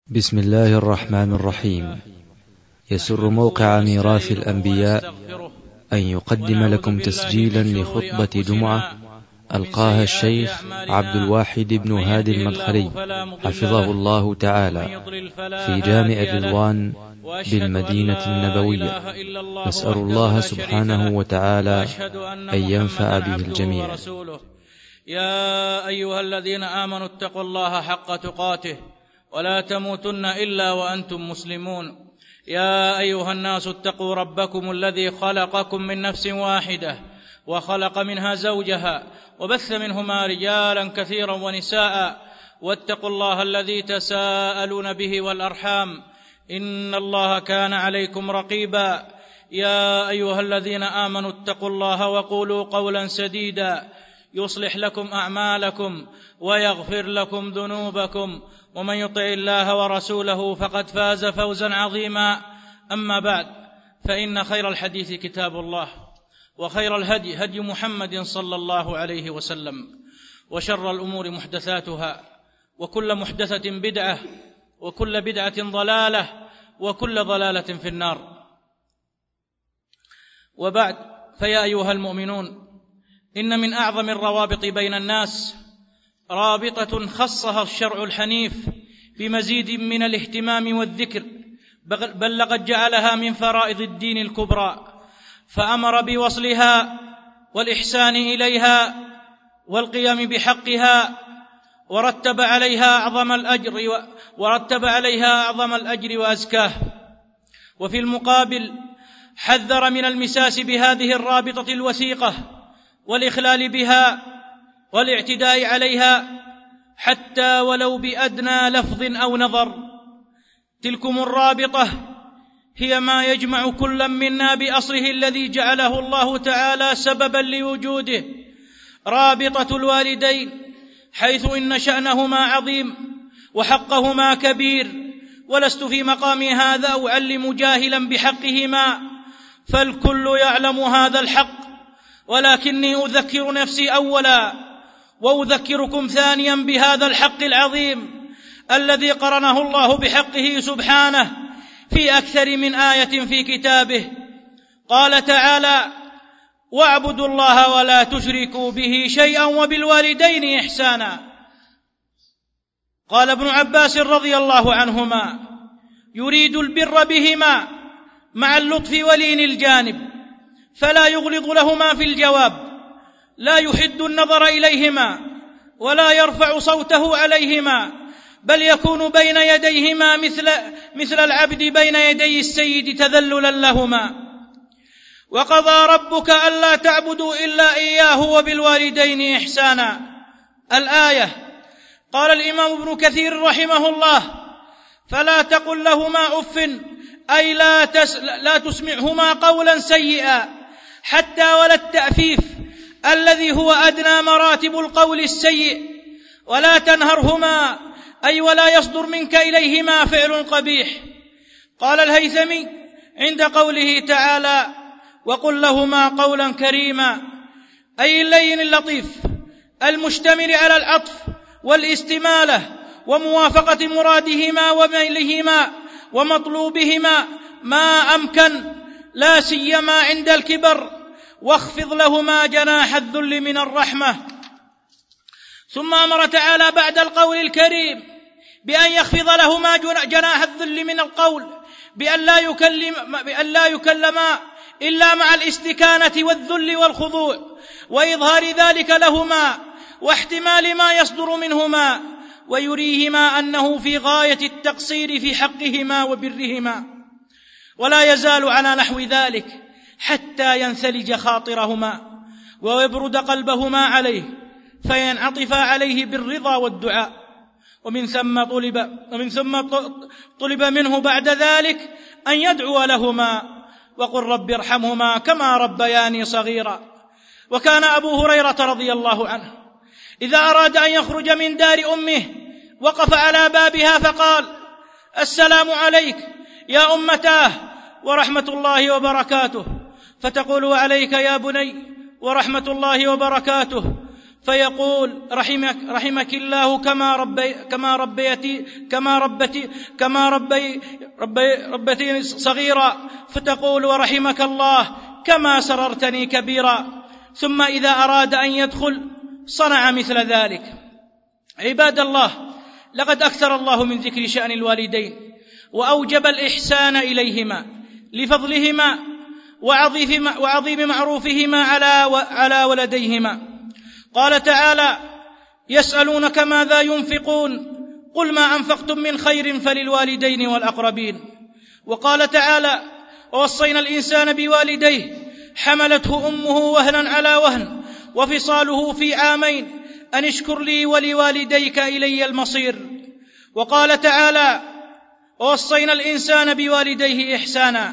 بسم الله الرحمن الرحيم. يسر موقع ميراث الأنبياء أن يقدم لكم تسجيلا لخطبة جمعة ألقاها الشيخ عبد الواحد بن هادي المدخلي حفظه الله تعالى في جامع الرضوان بالمدينة النبوية. نسأل الله سبحانه وتعالى أن ينفع به الجميع. يا أيها الذين آمنوا اتقوا الله حق تقاته ولا تموتن إلا وأنتم مسلمون. يا أيها الناس اتقوا ربكم الذي خلقكم من نفس واحدة وخلق منها زوجها وبث منهما رجالا كثيرا ونساء، واتقوا الله الذي تساءلون به والأرحام إن الله كان عليكم رقيبا. يا أيها الذين آمنوا اتقوا الله وقولوا قولا سديدا يصلح لكم أعمالكم ويغفر لكم ذنوبكم، ومن يطع الله ورسوله فقد فاز فوزا عظيما. أما بعد، فإن خير الحديث كتاب الله، وخير الهدي هدي محمد صلى الله عليه وسلم، وشر الأمور محدثاتها، وكل محدثة بدعة، وكل بدعة ضلالة، وكل ضلالة في النار. وبعد، فيا أيها المؤمنون، إن من أعظم الروابط بين الناس رابطة خصها الشرع الحنيف بمزيد من الاهتمام والذكر، بل لقد جعلها من فرائض الدين الكبرى، فأمر بوصلها والإحسان إليها والقيام بحقها، ورتب عليها أعظم الأجر وأزكاه. وفي المقابل حذر من المساس بهذه الرابطة الوثيقة والإخلال بها والاعتداء عليها، حتى ولو بأدنى لفظ أو نظر. تلكم الرابطة هي ما يجمع كل منا بأصله الذي جعله الله تعالى سببا لوجوده، رابطة الوالدين، حيث إن شأنهما عظيم وحقهما كبير، ولست في مقام هذا أعلم جاهلا بحقهما، فالكل يعلم هذا الحق، ولكني أذكر نفسي أولا وأذكركم ثانيا بهذا الحق العظيم الذي قرنه الله بحقه سبحانه في أكثر من آية في كتابه. قال تعالى: واعبدوا الله ولا تشركوا به شيئا وبالوالدين إحسانا. قال ابن عباس رضي الله عنهما: يريد البر بهما مع اللطف ولين الجانب، فلا يغلظ لهما في الجواب، لا يحد النظر إليهما ولا يرفع صوته عليهما، بل يكون بين يديهما مثل العبد بين يدي السيد تذللا لهما. وقضى ربك ألا تعبدوا إلا إياه وبالوالدين إحسانا. الآية. قال الإمام ابن كثير رحمه الله: فلا تقل لهما أف، أي لا تسمعهما قولا سيئا، حتى ولا التأفيف الذي هو أدنى مراتب القول السيء، ولا تنهرهما، أي ولا يصدر منك إليهما فعل قبيح. قال الهيثمي عند قوله تعالى: وقل لهما قولا كريما، أي اللين اللطيف المشتمل على العطف والاستمالة وموافقة مرادهما وميلهما ومطلوبهما ما أمكن، لا سيما عند الكبر، واخفض لهما جناح الذل من الرحمة. ثم أمر تعالى بعد القول الكريم بأن يخفض لهما جناح الذل من القول، بأن لا يكلما إلا مع الاستكانة والذل والخضوع، وإظهار ذلك لهما واحتمال ما يصدر منهما، ويريهما أنه في غاية التقصير في حقهما وبرهما، ولا يزال على نحو ذلك حتى ينثلج خاطرهما ويبرد قلبهما عليه، فينعطف عليه بالرضا والدعاء. ومن ثم طلب منه بعد ذلك أن يدعو لهما: وقل رب ارحمهما كما ربياني صغيرا. وكان أبو هريرة رضي الله عنه إذا أراد أن يخرج من دار أمه وقف على بابها فقال: السلام عليك يا أمتاه ورحمة الله وبركاته، فتقول: وعليك يا بني ورحمة الله وبركاته، فيقول رحمك الله كما ربتيني صغيرا، فتقول ورحمك الله كما سررتني كبيرا. ثم إذا أراد أن يدخل صنع مثل ذلك. عباد الله، لقد أكثر الله من ذكر شأن الوالدين وأوجب الإحسان إليهما لفضلهما وعظيم معروفهما على ولديهما. قال تعالى: يسألونك ماذا ينفقون قل ما أنفقتم من خير فللوالدين والأقربين. وقال تعالى: ووصينا الإنسان بوالديه حملته أمه وهنا على وهن وفصاله في عامين أن اشكر لي ولوالديك إلي المصير. وقال تعالى: ووصينا الإنسان بوالديه إحسانا.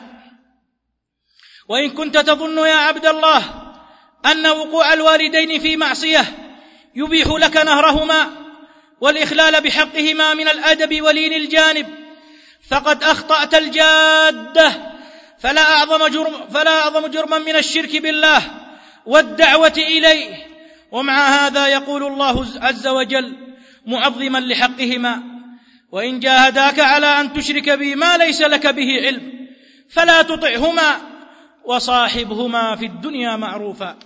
وإن كنت تظن يا عبد الله أن وقوع الوالدين في معصية يبيح لك نهرهما والإخلال بحقهما من الأدب ولين الجانب، فقد أخطأت الجادة. فلا أعظم جرما من الشرك بالله والدعوة إليه. ومع هذا يقول الله عز وجل معظما لحقهما: وإن جاهداك على أن تشرك بي ما ليس لك به علم فلا تطعهما وصاحبهما في الدنيا معروفا.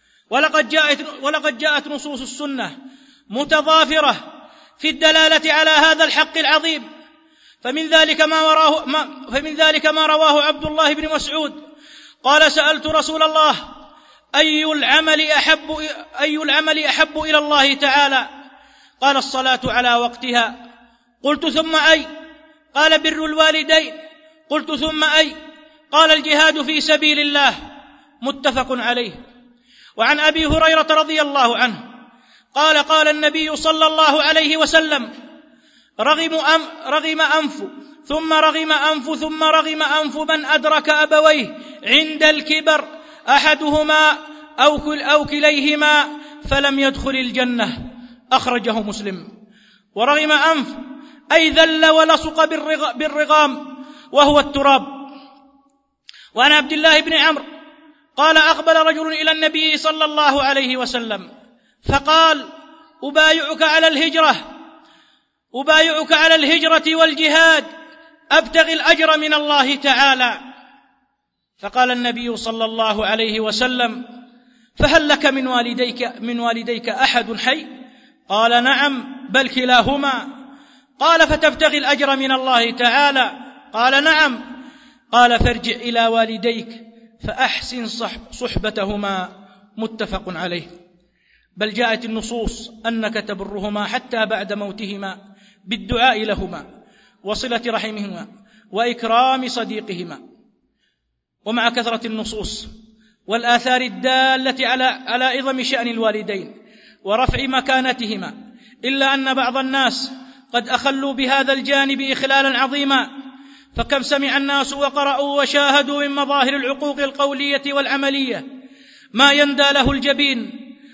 ولقد جاءت نصوص السنة متضافرة في الدلالة على هذا الحق العظيم، فمن ذلك ما رواه عبد الله بن مسعود قال: سألت رسول الله أي العمل أحب إلى الله تعالى؟ قال: الصلاة على وقتها. قلت: ثم أي؟ قال: بر الوالدين. قلت: ثم أي؟ قال: الجهاد في سبيل الله. متفق عليه. وعن أبي هريرة رضي الله عنه قال: قال النبي صلى الله عليه وسلم: رغم أنف ثم رغم أنف ثم رغم أنف من أدرك أبويه عند الكبر أحدهما أو كليهما فلم يدخل الجنة. أخرجه مسلم. ورغم أنف أي ذل ولصق بالرغام وهو التراب. وعن عبد الله بن عمرو قال: أقبل رجل إلى النبي صلى الله عليه وسلم فقال: أبايعك على الهجرة والجهاد أبتغي الأجر من الله تعالى. فقال النبي صلى الله عليه وسلم: فهل لك من والديك أحد حي؟ قال: نعم، بل كلاهما. قال: فتبتغي الأجر من الله تعالى؟ قال: نعم. قال: فارجع إلى والديك فأحسن صحبتهما. متفق عليه. بل جاءت النصوص أنك تبرهما حتى بعد موتهما بالدعاء لهما وصلة رحمهما وإكرام صديقهما. ومع كثرة النصوص والآثار الدالة على عظم شأن الوالدين ورفع مكانتهما، إلا أن بعض الناس قد أخلوا بهذا الجانب إخلالا عظيما. فكم سمع الناس وقرأوا وشاهدوا من مظاهر العقوق القولية والعملية ما يندى له الجبين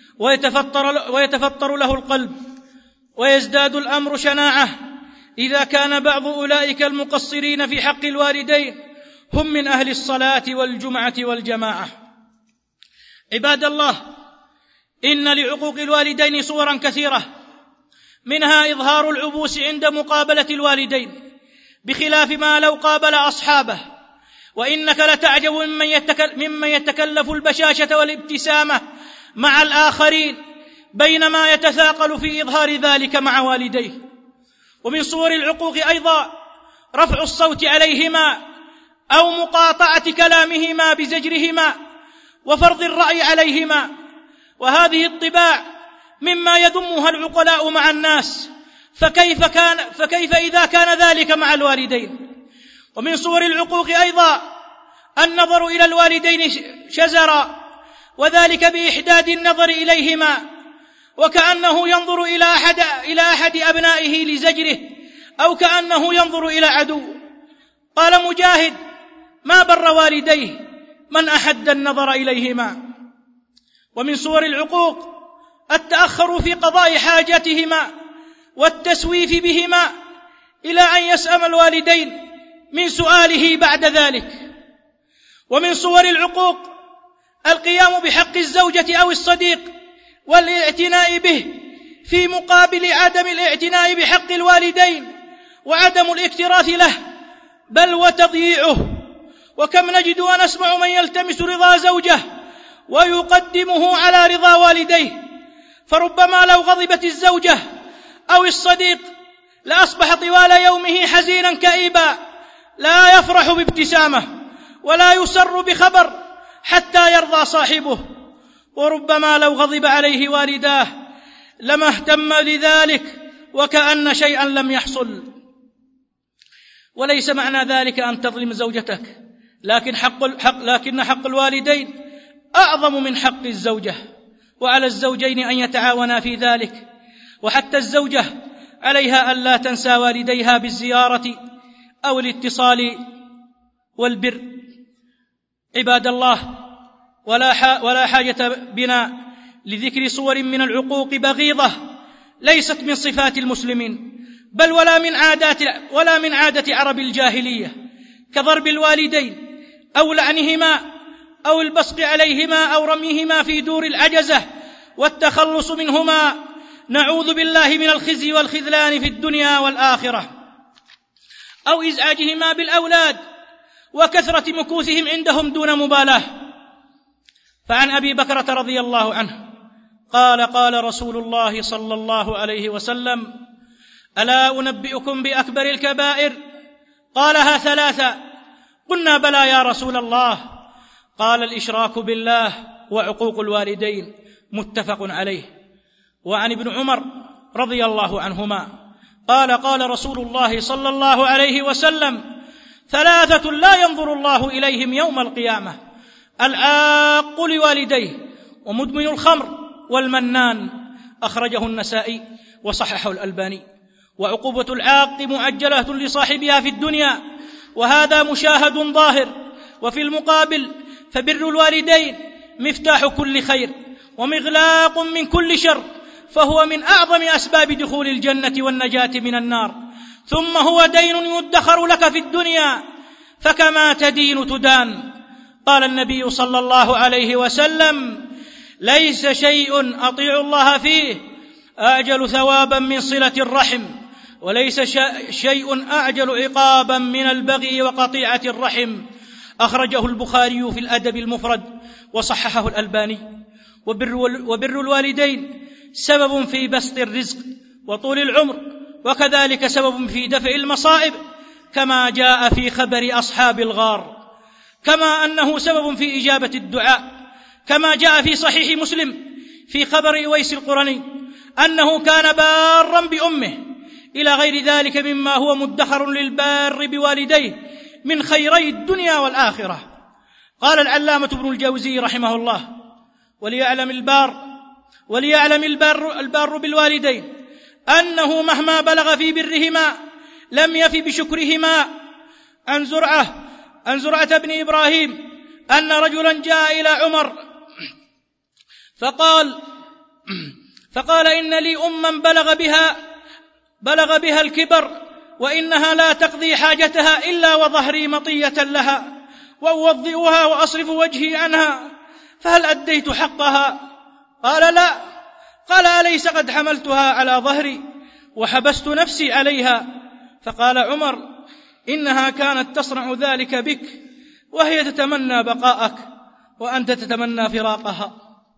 ويتفطر له القلب، ويزداد الأمر شناعة إذا كان بعض أولئك المقصرين في حق الوالدين هم من أهل الصلاة والجمعة والجماعة. عباد الله، إن لعقوق الوالدين صورا كثيرة، منها إظهار العبوس عند مقابلة الوالدين بخلاف ما لو قابل أصحابه. وإنك لتعجب ممن يتكلف البشاشة والابتسامة مع الآخرين بينما يتثاقل في إظهار ذلك مع والديه. ومن صور العقوق أيضا رفع الصوت عليهما أو مقاطعة كلامهما بزجرهما وفرض الرأي عليهما، وهذه الطباع مما يذمها العقلاء مع الناس، فكيف إذا كان ذلك مع الوالدين؟ ومن صور العقوق أيضا النظر إلى الوالدين شزرا، وذلك بإحداد النظر إليهما وكأنه ينظر إلى أحد أبنائه لزجره، أو كأنه ينظر إلى عدو. قال مجاهد: ما بر والديه من أحد النظر إليهما. ومن صور العقوق التأخر في قضاء حاجاتهما والتسويف بهما إلى أن يسأم الوالدين من سؤاله بعد ذلك. ومن صور العقوق القيام بحق الزوجة أو الصديق والاعتناء به في مقابل عدم الاعتناء بحق الوالدين وعدم الاكتراث له بل وتضييعه. وكم نجد ونسمع من يلتمس رضا زوجه ويقدمه على رضا والديه، فربما لو غضبت الزوجة أو الصديق لأصبح طوال يومه حزينا كئيبا لا يفرح بابتسامة ولا يسر بخبر حتى يرضى صاحبه. وربما لو غضب عليه والداه لما اهتم لذلك وكأن شيئا لم يحصل. وليس معنى ذلك أن تظلم زوجتك، لكن حق الوالدين أعظم من حق الزوجة، وعلى الزوجين أن يتعاونا في ذلك. وحتى الزوجة عليها ألا تنسى والديها بالزيارة أو الاتصال والبر. عباد الله، ولا حاجة بنا لذكر صور من العقوق بغيضة ليست من صفات المسلمين، بل ولا من عادة عرب الجاهلية، كضرب الوالدين أو لعنهما أو البصق عليهما أو رميهما في دور العجزة والتخلص منهما، نعوذ بالله من الخزي والخذلان في الدنيا والآخرة، أو إزعاجهما بالأولاد وكثرة مكوثهم عندهم دون مبالاة. فعن أبي بكرة رضي الله عنه قال: قال رسول الله صلى الله عليه وسلم: ألا أنبئكم بأكبر الكبائر؟ قالها 3. قلنا: بلى يا رسول الله. قال: الإشراك بالله وعقوق الوالدين. متفق عليه. وعن ابن عمر رضي الله عنهما قال: قال رسول الله صلى الله عليه وسلم: 3 لا ينظر الله إليهم يوم القيامة: العاق لوالديه، ومدمن الخمر، والمنان. أخرجه النسائي وصححه الألباني. وعقوبة العاق مؤجلة لصاحبها في الدنيا، وهذا مشاهد ظاهر. وفي المقابل فبر الوالدين مفتاح كل خير ومغلاق من كل شر، فهو من أعظم أسباب دخول الجنة والنجاة من النار. ثم هو دين يدخر لك في الدنيا، فكما تدين تدان. قال النبي صلى الله عليه وسلم: ليس شيء أطيع الله فيه أعجل ثوابا من صلة الرحم، وليس شيء أعجل عقابا من البغي وقطيعة الرحم. أخرجه البخاري في الأدب المفرد وصححه الألباني. وبر الوالدين سبب في بسط الرزق وطول العمر، وكذلك سبب في دفع المصائب، كما جاء في خبر أصحاب الغار، كما أنه سبب في إجابة الدعاء، كما جاء في صحيح مسلم في خبر أويس القرني أنه كان بارا بأمه، إلى غير ذلك مما هو مدخر للبار بوالديه من خيري الدنيا والآخرة. قال العلامة ابن الجوزي رحمه الله: وليعلم البار بالوالدين أنه مهما بلغ في برهما لم يف بشكرهما. عن زرعة بن إبراهيم أن رجلا جاء إلى عمر فقال: إن لي أما بلغ بها الكبر، وإنها لا تقضي حاجتها إلا وظهري مطية لها، وأوضئها وأصرف وجهي عنها، فهل أديت حقها؟ قال: لا. قال: أليس قد حملتها على ظهري وحبست نفسي عليها؟ فقال عمر: إنها كانت تصنع ذلك بك، وهي تتمنى بقاءك وأنت تتمنى فراقها.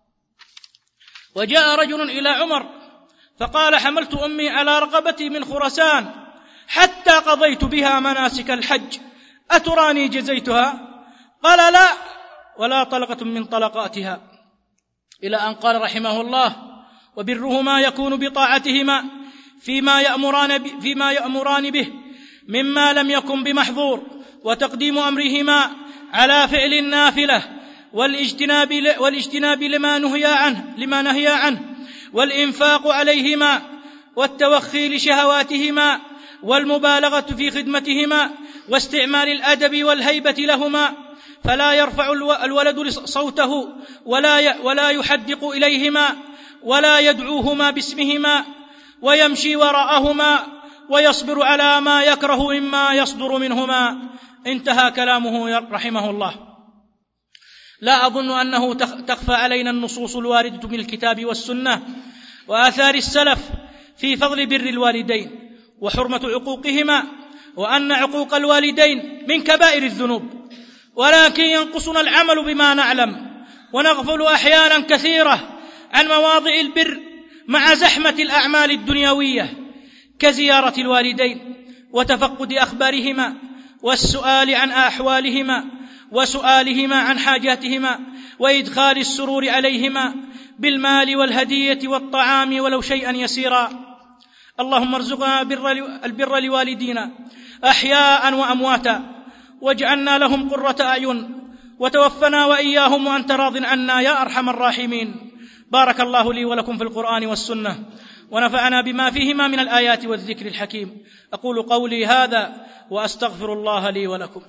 وجاء رجل إلى عمر فقال: حملت أمي على رقبتي من خرسان حتى قضيت بها مناسك الحج، أتراني جزيتها؟ قال: لا، ولا طلقة من طلقاتها. إلى أن قال رحمه الله: وبرهما يكون بطاعتهما فيما يأمران به مما لم يكن بمحظور، وتقديم أمرهما على فعل النافلة، والاجتناب لما نهي عنه، والإنفاق عليهما، والتوخي لشهواتهما، والمبالغة في خدمتهما، واستعمال الأدب والهيبة لهما، فلا يرفع الولد صوته ولا يحدق إليهما، ولا يدعوهما باسمهما، ويمشي وراءهما، ويصبر على ما يكره مما يصدر منهما. انتهى كلامه رحمه الله. لا أظن أنه تخفى علينا النصوص الواردة من الكتاب والسنة وآثار السلف في فضل بر الوالدين وحرمة عقوقهما، وأن عقوق الوالدين من كبائر الذنوب، ولكن ينقصنا العمل بما نعلم، ونغفل أحيانا كثيرة عن مواضع البر مع زحمة الأعمال الدنيوية كزيارة الوالدين وتفقد أخبارهما والسؤال عن أحوالهما وسؤالهما عن حاجاتهما وإدخال السرور عليهما بالمال والهدية والطعام ولو شيئا يسيرا. اللهم ارزقنا البر لوالدينا أحياء وأمواتا، واجعلنا لهم قرة أعين، وتوفنا وإياهم وأنت راض عنا يا أرحم الراحمين. بارك الله لي ولكم في القرآن والسنة، ونفعنا بما فيهما من الآيات والذكر الحكيم. أقول قولي هذا وأستغفر الله لي ولكم.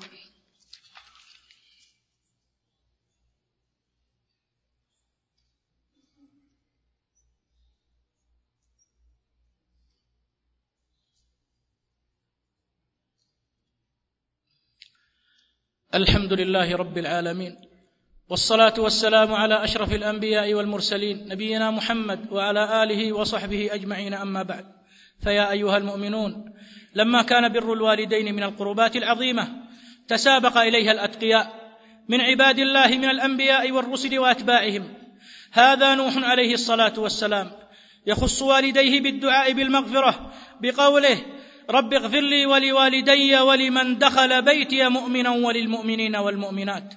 الحمد لله رب العالمين، والصلاة والسلام على أشرف الأنبياء والمرسلين نبينا محمد وعلى آله وصحبه أجمعين، أما بعد. فيا أيها المؤمنون، لما كان بر الوالدين من القربات العظيمة تسابق إليها الأتقياء من عباد الله من الأنبياء والرسل وأتباعهم، هذا نوح عليه الصلاة والسلام يخص والديه بالدعاء بالمغفرة بقوله: رب اغفر لي ولوالدي ولمن دخل بيتي مؤمنا وللمؤمنين والمؤمنات.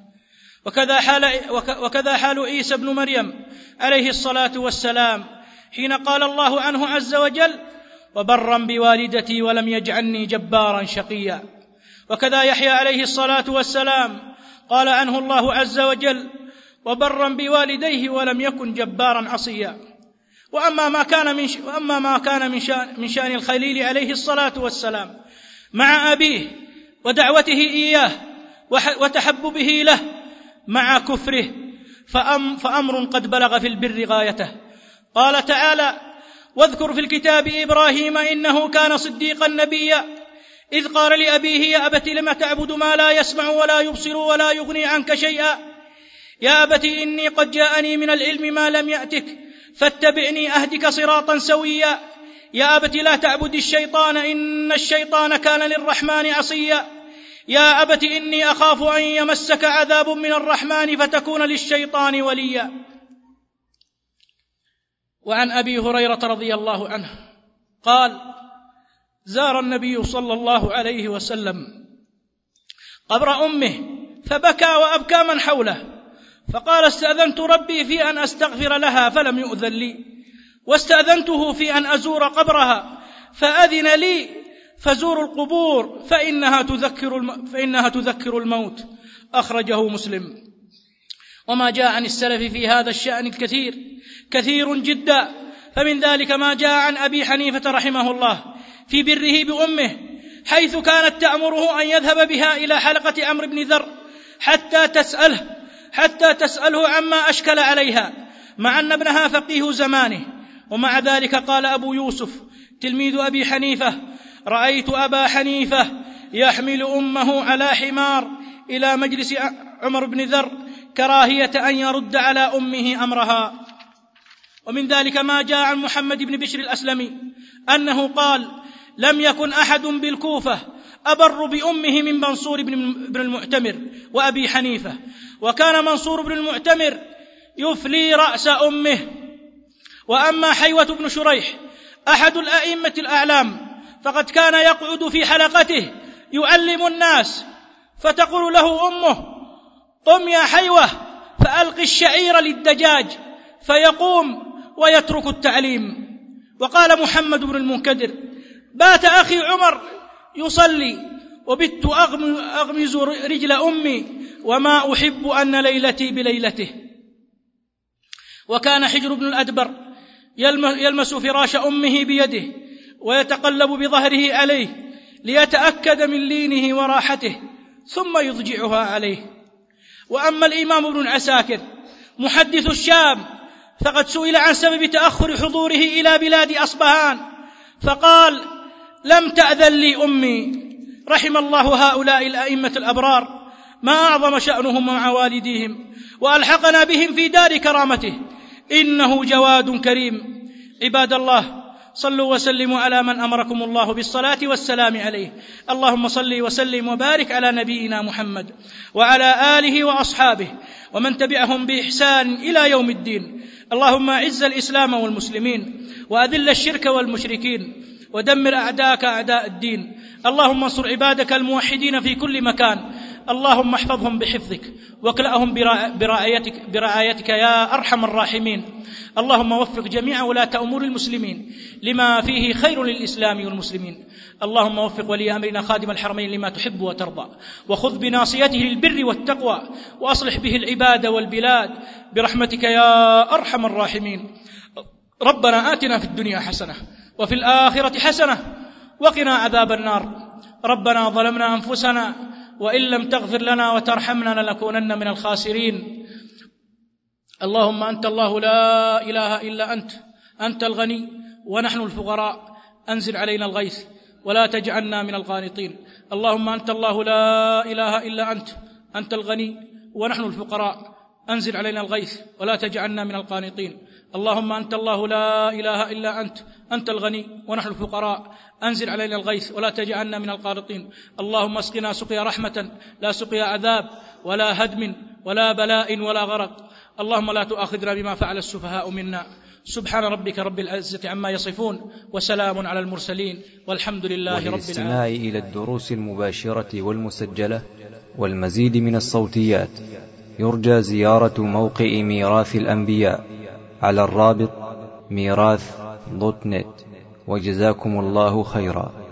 وكذا حال عيسى بن مريم عليه الصلاة والسلام حين قال الله عنه عز وجل: وبرا بوالدتي ولم يجعلني جبارا شقيا. وكذا يحيى عليه الصلاة والسلام قال عنه الله عز وجل: وبرا بوالديه ولم يكن جبارا عصيا. وأما ما كان من شأن الخليل عليه الصلاة والسلام مع أبيه ودعوته إياه وتحببه له مع كفره فأمر قد بلغ في البر غايته. قال تعالى: واذكر في الكتاب إبراهيم إنه كان صديقا نبيا إذ قال لأبيه: يا أبت لم تعبد ما لا يسمع ولا يبصر ولا يغني عنك شيئا، يا أبت إني قد جاءني من العلم ما لم يأتك فاتبعني أهدك صراطا سويا، يا أبت لا تعبد الشيطان إن الشيطان كان للرحمن عصيا، يا أبت إني أخاف أن يمسك عذاب من الرحمن فتكون للشيطان وليا. وعن أبي هريرة رضي الله عنه قال: زار النبي صلى الله عليه وسلم قبر أمه فبكى وأبكى من حوله، فقال: استأذنت ربي في أن أستغفر لها فلم يؤذن لي، واستأذنته في أن أزور قبرها فأذن لي، فزوروا القبور فإنها تذكر الموت. أخرجه مسلم. وما جاء عن السلف في هذا الشأن كثير جدا، فمن ذلك ما جاء عن أبي حنيفة رحمه الله في بره بأمه، حيث كانت تأمره أن يذهب بها إلى حلقة عمرو بن ذر حتى تسأله عما أشكل عليها، مع أن ابنها فقيه زمانه. ومع ذلك قال أبو يوسف تلميذ أبي حنيفة: رأيت أبا حنيفة يحمل أمه على حمار إلى مجلس عمر بن ذر كراهية أن يرد على أمه أمرها. ومن ذلك ما جاء عن محمد بن بشر الأسلمي أنه قال: لم يكن أحد بالكوفة أبر بأمه من منصور بن المعتمر وأبي حنيفة، وكان منصور بن المعتمر يفلي رأس أمه. وأما حيوة بن شريح أحد الأئمة الأعلام فقد كان يقعد في حلقته يعلم الناس، فتقول له أمه: قم يا حيوة فألقي الشعير للدجاج، فيقوم ويترك التعليم. وقال محمد بن المنكدر: بات أخي عمر يصلي وبت أغمز رجل أمي وما أحب أن ليلتي بليلته. وكان حجر بن الأدبر يلمس فراش أمه بيده ويتقلب بظهره عليه ليتأكد من لينه وراحته ثم يضجعها عليه. وأما الإمام ابن عساكر محدث الشام فقد سئل عن سبب تأخر حضوره إلى بلاد أصبهان فقال: لم تأذن لي أمي. رحم الله هؤلاء الأئمة الأبرار ما أعظم شأنهم مع والديهم، وألحقنا بهم في دار كرامته، إنه جواد كريم. عباد الله، صلوا وسلموا على من أمركم الله بالصلاة والسلام عليه. اللهم صل وسلم وبارك على نبينا محمد وعلى آله وأصحابه ومن تبعهم بإحسان إلى يوم الدين. اللهم أعز الإسلام والمسلمين، وأذل الشرك والمشركين، ودمر أعداءك أعداء الدين. اللهم انصر عبادك الموحدين في كل مكان. اللهم احفظهم بحفظك، واكلأهم برعايتك يا أرحم الراحمين. اللهم وفق جميع ولاة أمور المسلمين لما فيه خير للإسلام والمسلمين. اللهم وفق ولي أمرنا خادم الحرمين لما تحب وترضى، وخذ بناصيته للبر والتقوى، وأصلح به العباد والبلاد برحمتك يا أرحم الراحمين. ربنا آتنا في الدنيا حسنة وفي الآخرة حسنة وقنا عذاب النار. ربنا ظلمنا أنفسنا وإن لم تغفر لنا وترحمنا لنكونن من الخاسرين. اللهم أنت الله لا إله إلا أنت، أنت الغني ونحن الفقراء، أنزل علينا الغيث ولا تجعلنا من القانطين. اللهم أنت الله لا إله إلا أنت، أنت الغني ونحن الفقراء، أنزل علينا الغيث ولا تجعلنا من القانطين. اللهم أنت الله لا إله إلا أنت، أنت الغني ونحن الفقراء، أنزل علينا الغيث ولا تجعلنا من القانطين. اللهم اسقنا سقيا رحمة لا سقيا عذاب ولا هدم ولا بلاء ولا غرق. اللهم لا تؤاخذنا بما فعل السفهاء منا. سبحان ربك رب العزة عما يصفون، وسلام على المرسلين، والحمد لله رب العالمين. وللاستماع إلى الدروس المباشرة والمسجلة والمزيد من الصوتيات يرجى زيارة موقع ميراث الأنبياء على الرابط ميراث.net. وجزاكم الله خيرا.